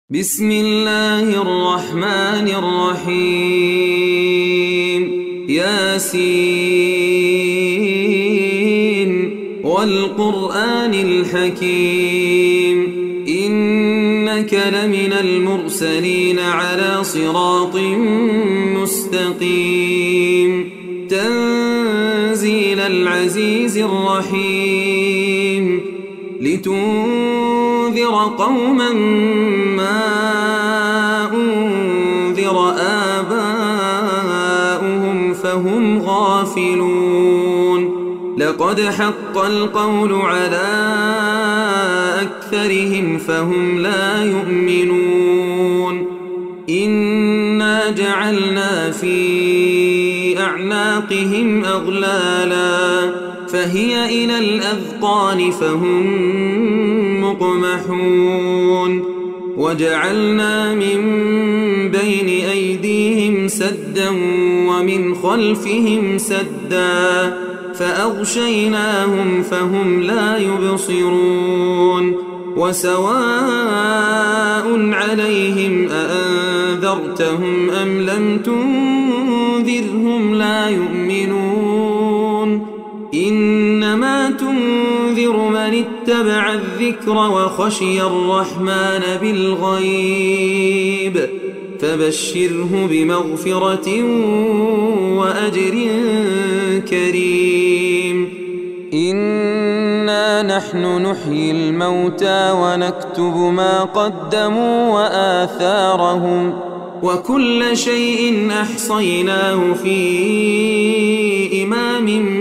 بسم الله الرحمن الرحيم ياسين والقرآن الحكيم إنك لمن المرسلين على صراط مستقيم تنزيل العزيز الرحيم لتنذر قوما ما أنذر آباؤهم فهم غافلون لقد حق القول على أكثرهم فهم لا يؤمنون إنا جعلنا في أعناقهم أغلالا فهي إلى الأذقان فهم مقمحون وجعلنا من بين أيديهم سدا ومن خلفهم سدا فأغشيناهم فهم لا يبصرون وسواء عليهم أأنذرتهم أم لم تنذرهم لا يؤمنون إنما تنذر من اتبع الذكر وخشي الرحمن بالغيب فبشره بمغفرة وأجر كريم إنا نحن نحيي الموتى ونكتب ما قدموا وآثارهم وكل شيء أحصيناه في إمام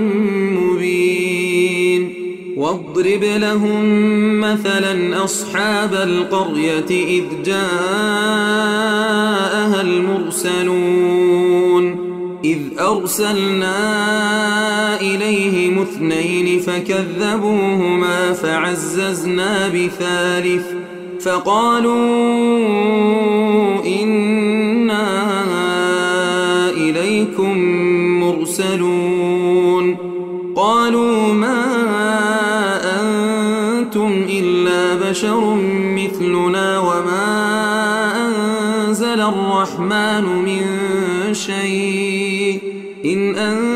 مبين واضرب لهم مثلا أصحاب القرية إذ جاءها المرسلون إذ أرسلنا إليهم اثنين فكذبوهما فعززنا بثالث فقالوا إنا إليكم مرسلون قالوا ما أنتم إلا بشر مثلنا وما أنزل الرحمن من شيء إن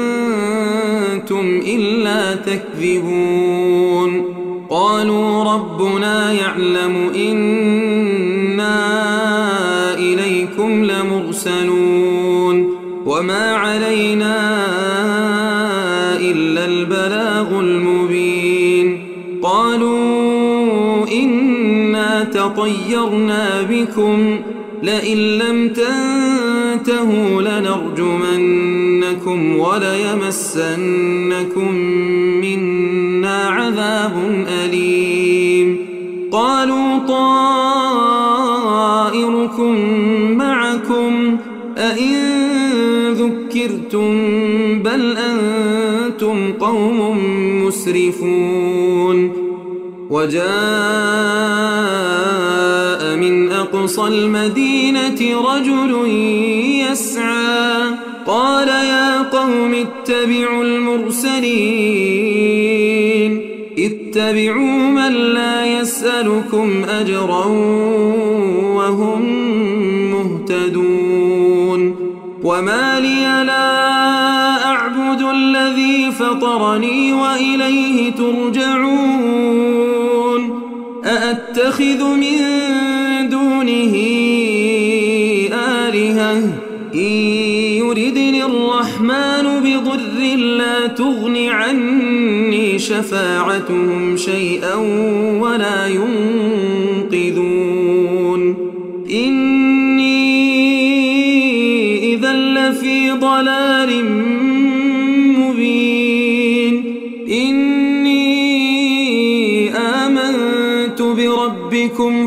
أنتم إلا تكذبون قالوا ربنا يعلم إنا إليكم لمرسلون وما علينا إلا البلاغ المبين قالوا إنا تطيرنا بكم لئن لم تنتهوا لنرجمنكم وليمسنكم منا عذاب أليم قالوا طائركم معكم أئن ذكرتم بل أنتم قوم مسرفون وجاء من أقصى المدينة رجل يسعى قال يا قوم اتبعوا المرسلين اتبعوا من لا يسألكم أجرا وهم مهتدون وما لي لا أعبد الذي فطرني وإليه ترجعون أأتخذ من دونه آلهة إن يردني الرحمن بضر لا تغن عني شفاعتهم شيئا ولا ينقذون إني إذا لفي ضلال مبين إني آمنت بربكم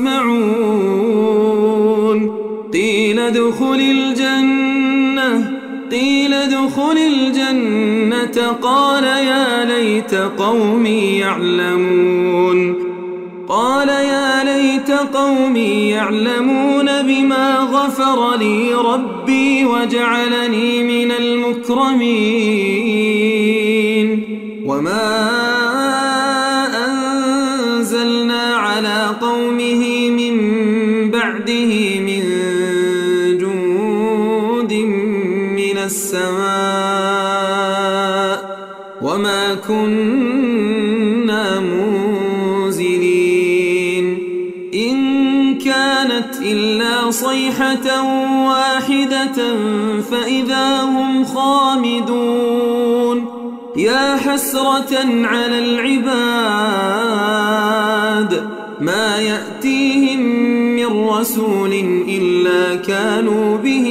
فاسمعون قيل ادخل الجنة قال يا ليت قومي يعلمون بما غفر لي ربي وجعلني من المكرمين وما أنزلنا على قومه من بعده من جند من السماء وما كنا منزلين إن كانت إلا صيحة واحدة فإذا هم خامدون يا حسرة على العباد ما يأتيهم من رسول إلا كانوا به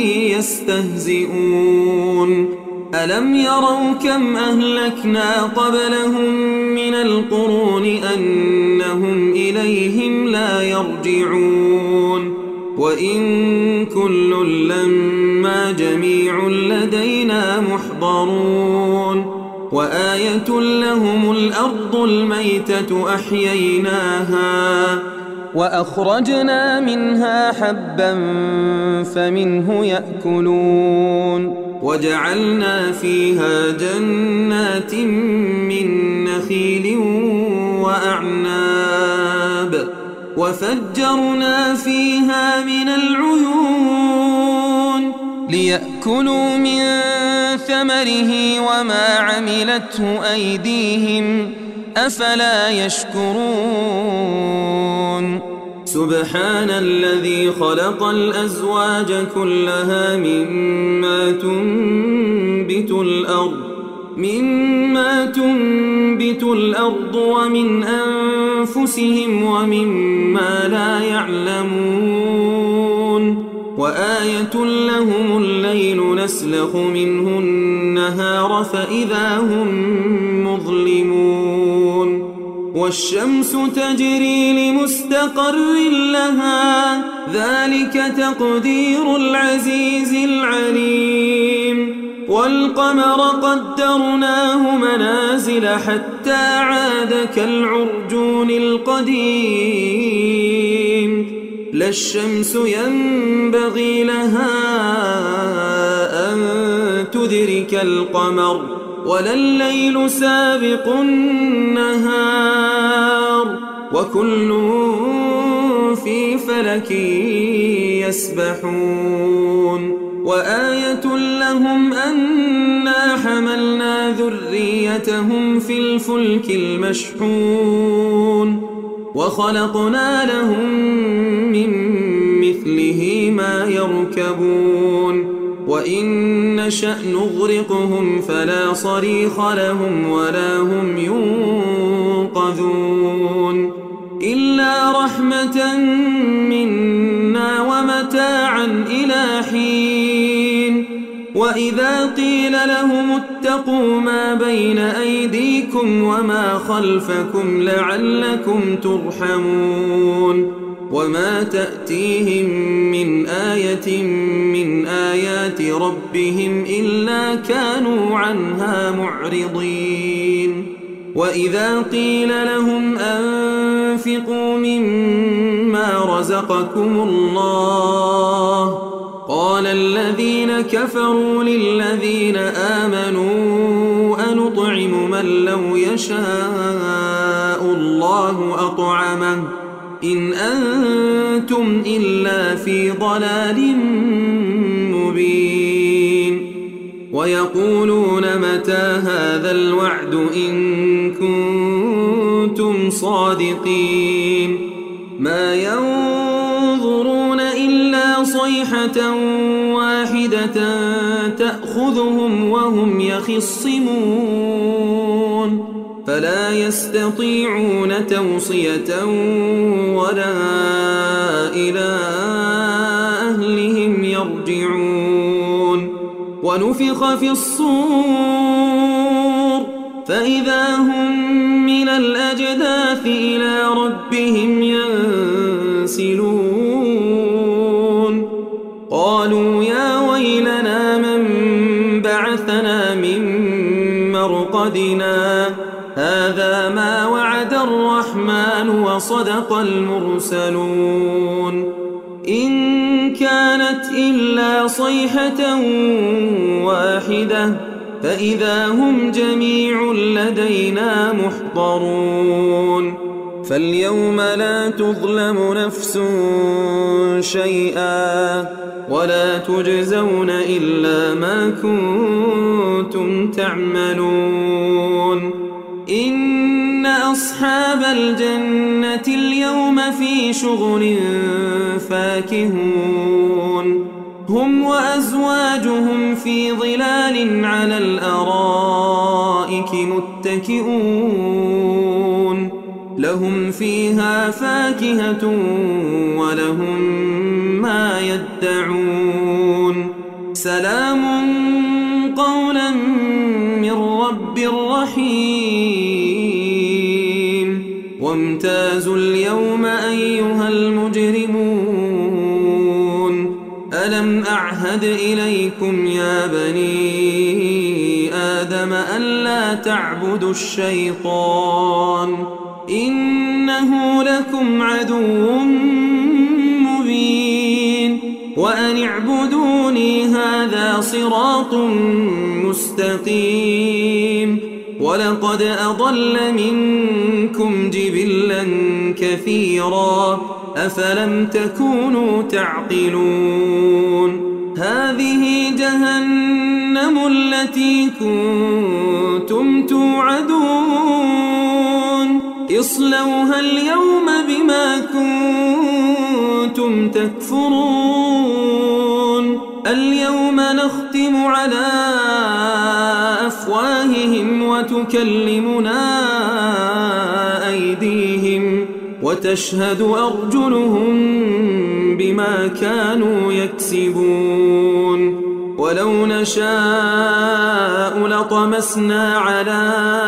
يستهزئون ألم يروا كم أهلكنا قبلهم من القرون أنهم إليهم لا يرجعون وإن كل لما جميع لدينا محضرون وآية لهم الأرض الميتة أحييناها وأخرجنا منها حبا فمنه يأكلون وجعلنا فيها جنات من نخيل وأعناب وفجرنا فيها من العيون ليأكلوا من ثمره وما عملته أيديهم أفلا يشكرون سبحان الذي خلق الأزواج كلها مما تنبت الأرض ومن أنفسهم ومما لا يعلمون وآية لهم الليل نسلخ منه النهار فإذا هم مظلمون والشمس تجري لمستقر لها ذلك تقدير العزيز العليم والقمر قدرناه منازل حتى عاد كالعرجون القديم لا الشمس ينبغي لها أن تدرك القمر ولا الليل سابق النهار وكل في فلك يسبحون وآية لهم أنا حملنا ذريتهم في الفلك المشحون وخلقنا لهم من مثله ما يركبون وإن نشأ نغرقهم فلا صريخ لهم ولا هم ينقذون إلا رحمة منا ومتاعا إلى حين وإذا قيل لهم اتقوا ما بين أيديكم وما خلفكم لعلكم ترحمون وما تأتيهم من آية من آيات ربهم إلا كانوا عنها معرضين وإذا قيل لهم أنفقوا مما رزقكم الله قال الذين كفروا للذين آمنوا أنطعم من لو يشاء الله أطعمه إن أنتم إلا في ضلال مبين ويقولون متى هذا الوعد إن كنتم صادقين ما ينظرون إلا صيحة واحدة تأخذهم وهم يخصمون فلا يستطيعون توصية ولا إلى أهلهم يرجعون ونفخ في الصور فإذا هم من الأجداث إلى ربهم ينسلون قالوا يا ويلنا من بعثنا من مرقدنا هذا ما وعد الرحمن وصدق المرسلون إن كانت إلا صيحة واحدة فإذا هم جميع لدينا محضرون فاليوم لا تظلم نفس شيئا ولا تجزون إلا ما كنتم تعملون إن أصحاب الجنة اليوم في شغل فاكهون هم وأزواجهم في ظلال على الأرائك متكئون لهم فيها فاكهة ولهم ما يدعون سلام قولا من رب رحيم وامتازوا اليوم أيها المجرمون ألم أعهد إليكم يا بني آدم ألا تعبدوا الشيطان إنه لكم عدو مبين وأن اعبدوني هذا صراط مستقيم ولقد أضل منكم جبلا كثيرا أفلم تكونوا تعقلون هذه جهنم التي كنتم توعدون اصلوها اليوم بما كنتم تكفرون اليوم نختم على أفواههم وتكلمنا أيديهم وتشهد أرجلهم بما كانوا يكسبون ولو نشاء لطمسنا على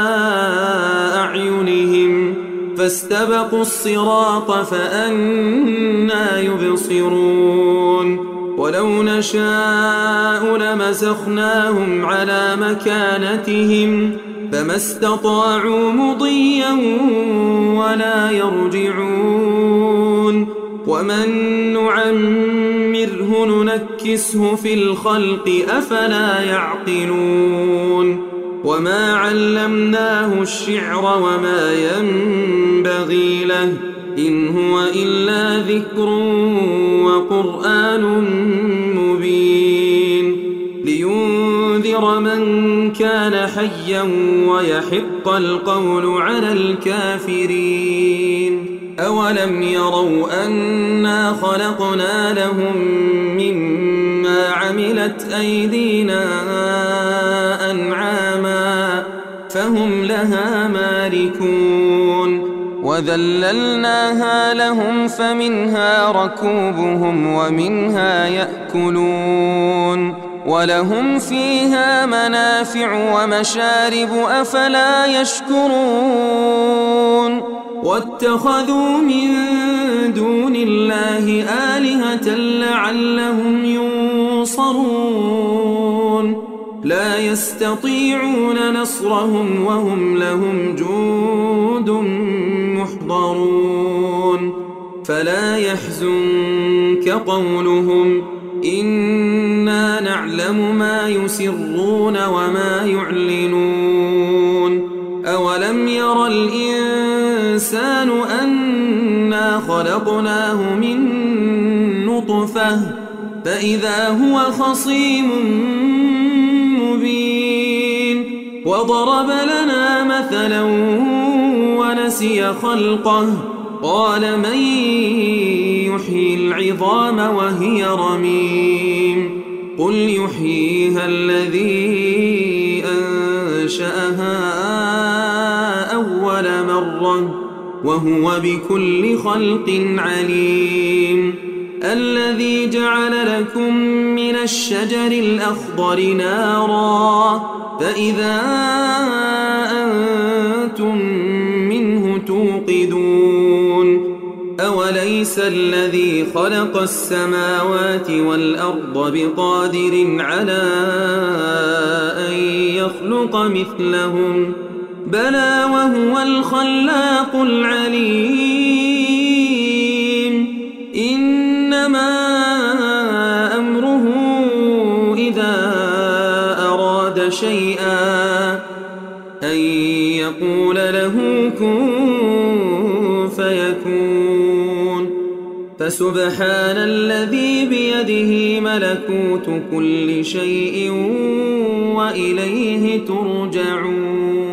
أعينهم فاستبقوا الصراط فأنى يبصرون ولو نشاء لمسخناهم على مكانتهم فما استطاعوا مضيا ولا يرجعون ومن نعمره ننكسه في الخلق أفلا يعقلون وما علمناه الشعر وما ينبغي له إن هو إلا ذكر وقرآن مبين لينذر من كان حيا ويحق القول على الكافرين أولم يروا أنا خلقنا لهم مما عملت أيدينا أنعاما فهم لها مالكون وذللناها لهم فمنها ركوبهم ومنها يأكلون ولهم فيها منافع ومشارب أفلا يشكرون واتخذوا من دون الله آلهة لعلهم ينصرون لا يستطيعون نصرهم وهم لهم جند محضرون فلا يحزنك قولهم إنا نعلم ما يسرون وما يعلنون أولم ير الإنسان أنا خلقناه من نطفة فإذا هو خصيم مبين وضرب لنا مثلا ونسي خلقه قال من يحيي العظام وهي رميم قل يحييها الذي أنشأها أول مرة وهو بكل خلق عليم الذي جعل لكم من الشجر الأخضر نارا فإذا أنتم منه توقدون أوليس الذي خلق السماوات والأرض بقادر على أن يخلق مثلهم بلى وهو الخلاق العليم إنما أمره إذا أراد شيئا أن يقول له كن فيكون فسبحان الذي بيده ملكوت كل شيء وإليه ترجعون.